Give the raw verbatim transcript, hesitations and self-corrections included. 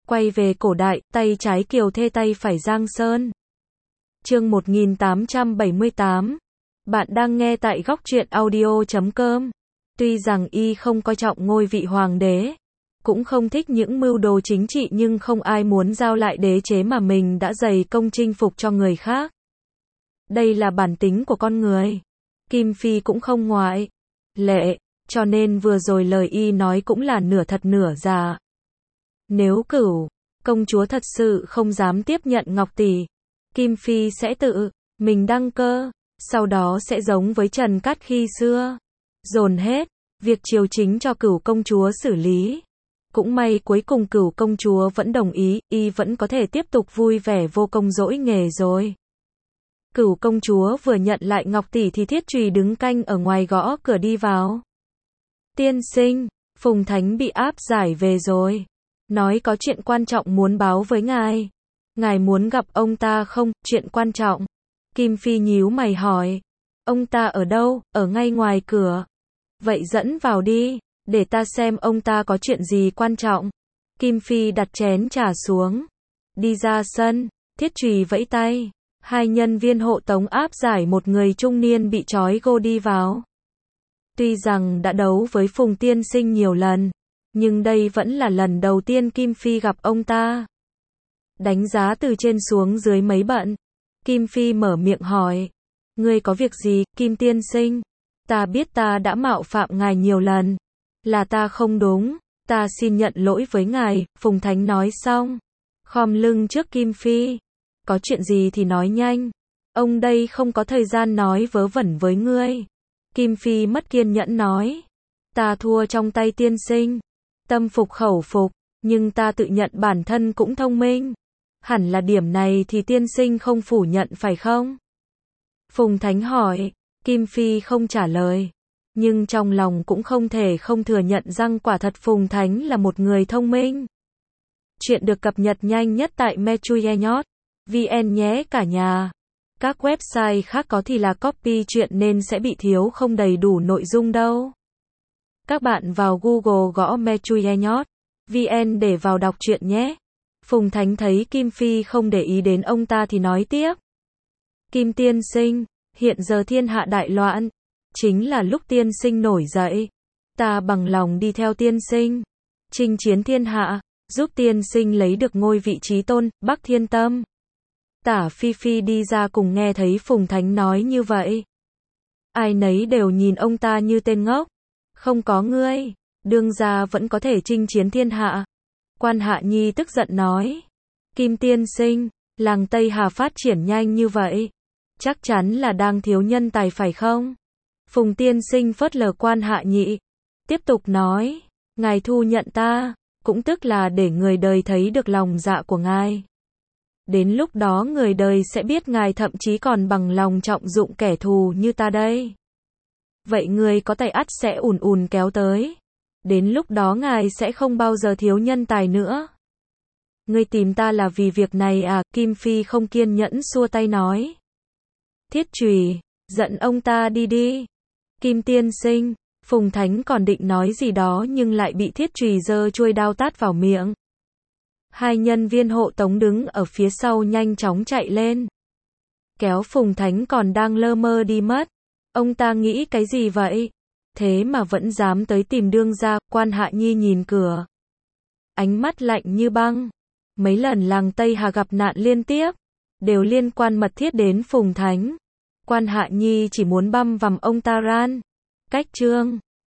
Quay về cổ đại, tay trái Kiều Thê tay phải Giang Sơn. Chương một nghìn tám trăm bảy mươi tám. Bạn đang nghe tại góc truyện audio chấm com. Tuy rằng y không coi trọng ngôi vị hoàng đế, cũng không thích những mưu đồ chính trị, nhưng không ai muốn giao lại đế chế mà mình đã dày công chinh phục cho người khác. Đây là bản tính của con người. Kim Phi cũng không ngoại lệ, cho nên vừa rồi lời y nói cũng là nửa thật nửa giả. Nếu Cửu công chúa thật sự không dám tiếp nhận Ngọc tỷ, Kim Phi sẽ tự mình đăng cơ, sau đó sẽ giống với Trần Cát khi xưa, dồn hết việc triều chính cho Cửu công chúa xử lý. Cũng may cuối cùng Cửu công chúa vẫn đồng ý, y vẫn có thể tiếp tục vui vẻ vô công dỗi nghề rồi. Cửu công chúa vừa nhận lại Ngọc tỷ thì Thiết Trùy đứng canh ở ngoài gõ cửa đi vào. Tiên sinh, Phùng Thánh bị áp giải về rồi. Nói có chuyện quan trọng muốn báo với ngài. Ngài muốn gặp ông ta không? Chuyện quan trọng. Kim Phi nhíu mày hỏi. Ông ta ở đâu? Ở ngay ngoài cửa. Vậy dẫn vào đi, để ta xem ông ta có chuyện gì quan trọng. Kim Phi đặt chén trà xuống. Đi ra sân, Thiết Trùy vẫy tay. Hai nhân viên hộ tống áp giải một người trung niên bị trói gô đi vào. Tuy rằng đã đấu với Phùng tiên sinh nhiều lần, nhưng đây vẫn là lần đầu tiên Kim Phi gặp ông ta. Đánh giá từ trên xuống dưới mấy bận, Kim Phi mở miệng hỏi. Ngươi có việc gì, Kim tiên sinh? Ta biết ta đã mạo phạm ngài nhiều lần. Là ta không đúng, ta xin nhận lỗi với ngài, Phùng Thánh nói xong. Khom lưng trước Kim Phi. Có chuyện gì thì nói nhanh. Ông đây không có thời gian nói vớ vẩn với ngươi. Kim Phi mất kiên nhẫn nói. Ta thua trong tay tiên sinh. Tâm phục khẩu phục, nhưng ta tự nhận bản thân cũng thông minh. Hẳn là điểm này thì tiên sinh không phủ nhận phải không? Phùng Thánh hỏi. Kim Phi không trả lời. Nhưng trong lòng cũng không thể không thừa nhận rằng quả thật Phùng Thánh là một người thông minh. Chuyện được cập nhật nhanh nhất tại mechuyenot chấm vn nhé cả nhà. Các website khác có thì là copy chuyện nên sẽ bị thiếu không đầy đủ nội dung đâu. Các bạn vào Google gõ mechuyenot chấm vn để vào đọc truyện nhé. Phùng Thánh thấy Kim Phi không để ý đến ông ta thì nói tiếp. Kim tiên sinh, hiện giờ thiên hạ đại loạn, chính là lúc tiên sinh nổi dậy. Ta bằng lòng đi theo tiên sinh, chinh chiến thiên hạ, giúp tiên sinh lấy được ngôi vị trí tôn, Bắc Thiên Tâm. Tả Phi Phi đi ra cùng nghe thấy Phùng Thánh nói như vậy. Ai nấy đều nhìn ông ta như tên ngốc. Không có ngươi, đương gia vẫn có thể chinh chiến thiên hạ. Quan Hạ Nhi tức giận nói. Kim tiên sinh, làng Tây Hà phát triển nhanh như vậy, chắc chắn là đang thiếu nhân tài phải không? Phùng tiên sinh phớt lờ Quan Hạ Nhị, tiếp tục nói. Ngài thu nhận ta, cũng tức là để người đời thấy được lòng dạ của ngài. Đến lúc đó người đời sẽ biết ngài thậm chí còn bằng lòng trọng dụng kẻ thù như ta đây. Vậy người có tài ắt sẽ ùn ùn kéo tới. Đến lúc đó ngài sẽ không bao giờ thiếu nhân tài nữa. Ngươi tìm ta là vì việc này à? Kim Phi không kiên nhẫn xua tay nói. Thiết Trùy, giận ông ta đi đi. Kim tiên sinh, Phùng Thánh còn định nói gì đó nhưng lại bị Thiết Trùy giơ chuôi đao tát vào miệng. Hai nhân viên hộ tống đứng ở phía sau nhanh chóng chạy lên. Kéo Phùng Thánh còn đang lơ mơ đi mất. Ông ta nghĩ cái gì vậy? Thế mà vẫn dám tới tìm đương gia. Quan Hạ Nhi nhìn cửa, ánh mắt lạnh như băng. Mấy lần làng Tây Hà gặp nạn liên tiếp, đều liên quan mật thiết đến Phùng Thánh. Quan Hạ Nhi chỉ muốn băm vằm ông ta ran. Cách chương